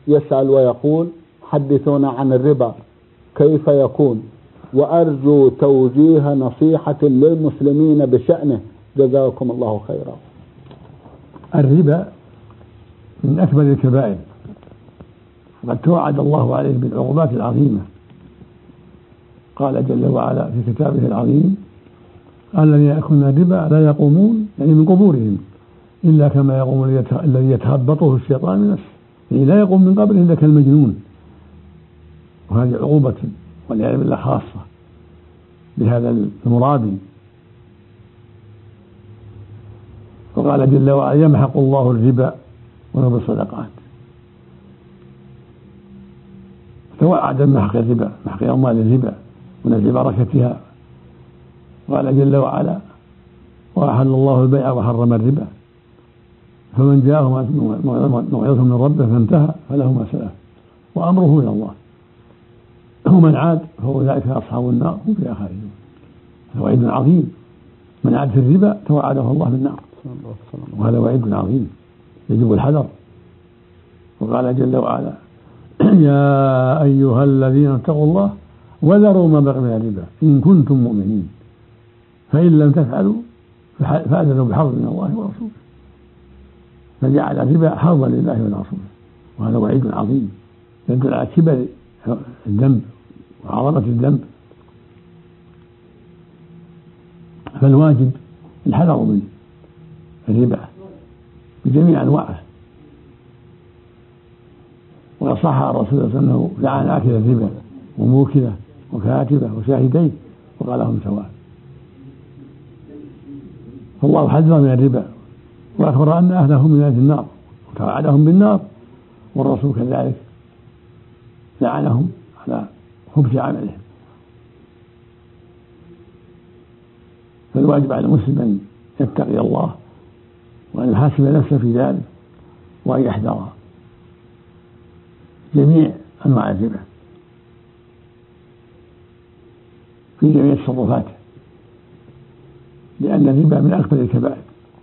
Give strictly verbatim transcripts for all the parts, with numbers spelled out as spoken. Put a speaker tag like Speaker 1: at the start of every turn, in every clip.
Speaker 1: يسأل ويقول حدثونا عن الربا كيف يكون، وأرجو توجيه نصيحة للمسلمين بشأنه، جزاكم الله خيرا.
Speaker 2: الربا من أكبر الكبائر، وقد توعد الله عليه بالعقوبات العظيمة. قال جل وعلا في كتابه العظيم: الذين يأكلون الربا لا يقومون، يعني من قبورهم، إلا كما يقوم الذي يتخبطه الشيطان من نفسه، يعني لا يقوم من قبره إلا كالمجنون. وهذه عقوبة والعياذ بالله خاصة بهذا المرابي. وقال جل وعلا: يمحق الله الربا ويربي الصدقات. توعد بمحق الربا، محق أموال الربا ونزع بركتها. قال جل وعلا: وأحل الله البيع وحرم الربا، فمن جاءه موعظة من ربه فانتهى فله ما سلف وأمره إلى الله، ومن عاد فأولئك أصحاب النار هم فيها خالدون. وعيد عظيم، من عاد في الربا توعده الله بالنار، وهذا وعيد عظيم يجب الحذر. وقال جل وعلا: يا أيها الذين اتقوا الله وذروا ما بقي من الربا إن كنتم مؤمنين فإن لم تفعلوا فأذنوا بحرب من الله ورسوله. فجعل الربا حربا لله ولرسوله، وهذا وعيد عظيم يدل على كبر الذنب وعظمة الذنب. فالواجب الحذر من الربا بجميع أنواعه. وصح الرسول صلى الله عليه وسلم أنه لعن آكل الربا وموكله وكاتبه وشاهديه وقال لهم سواء. فالله حذر من الربا وأخبر أن أهله من أهل النار وتوعدهم بالنار، والرسول كذلك لعنهم على خبث عملهم. فالواجب على المسلم أن يتقي الله وأن يحاسب نفسه في ذلك، وأن يحذر جميع أنواع الربا في جميع تصرفاته، لأن الربا من أكبر الكبائر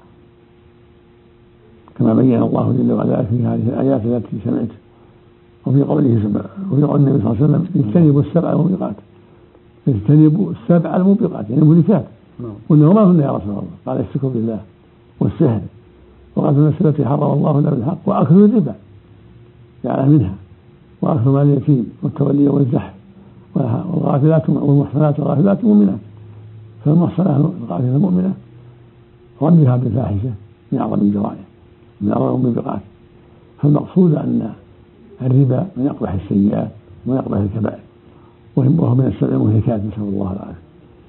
Speaker 2: كما بين الله جل وعلا في هذه الآيات التي سمعت، وفي قوله سبحانه وفي قول النبي صلى الله عليه وسلم: اجتنبوا السبع الموبقات. اجتنبوا السبع الموبقات يعني المهلكات. قلنا وما هن يا رسول الله؟ قال: الشرك بالله والسحر وقتل النفس التي حرم الله الا بالحق واكل الربا، يعني منها واكل مال اليتيم والتولي والزحف والغافلات والمحصنات والغافلات المؤمنات. فالمحصنات الغافلة المؤمنة رميها بالفاحشة من أعظم الجرائم، من أعظم الموبقات. فالمقصود أن الربا من أقبح السيئات ومن أقبح الكبائر، وهو من السبع المهلكات، نسأل الله العافية.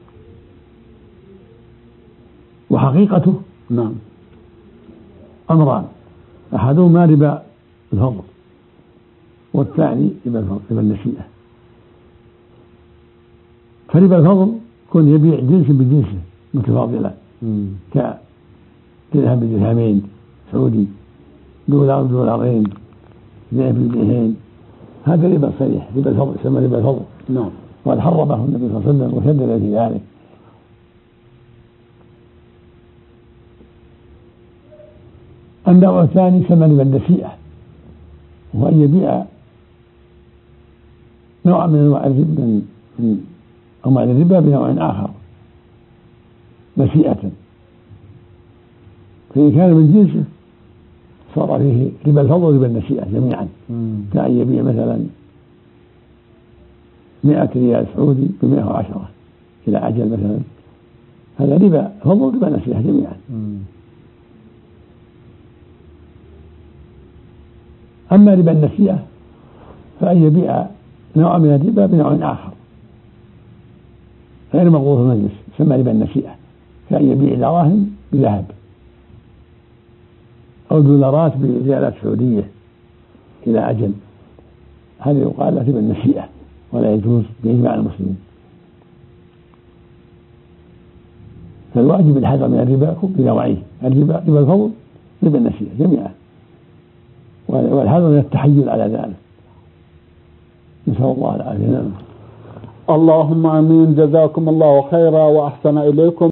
Speaker 2: وحقيقته
Speaker 1: نعم
Speaker 2: أمران: أحدهما ربا الفضل، والثاني ربا النسيئة. فربا الفضل كن يبيع جنس بجنسه متفاضلا، كدرهم بدرهمين سعودي، دولار بدولارين، جنيه بجنيهين، هذا ربا صريح، ربا الفضل يسمى ربا الفضل.
Speaker 1: نعم.
Speaker 2: وقد حرمه النبي صلى الله عليه وسلم وشدد في ذلك. النوع الثاني سمى ربا النسيئة، وهو أن يبيع نوع من أنواع الربا من أموال الربا بنوع آخر نسيئة، فإن كان من جنسه صار فيه ربا الفضل وربا النسيئة جميعا. كأن يبيع مثلا مئة ريال سعودي بمئة وعشرة إلى أجل مثلا، هذا ربا فضل وربا نسيئة جميعا. أما ربا النسيئة فأن يبيع نوع من الربا بنوع آخر غير مقبوض في المجلس، يسمى ربا النسيئة، كأن يبيع دراهم بذهب أو دولارات بريالات سعودية إلى أجل، هذا يقال له ربا النسيئة ولا يجوز بإجماع المسلمين. فالواجب الحذر من الربا بنوعيه: الربا ربا الفضل ربا النسيئة جميعا، والحذر من التحيل على ذلك، نسأل الله العافية.
Speaker 1: اللهم آمين. جزاكم الله خيرا وأحسن إليكم.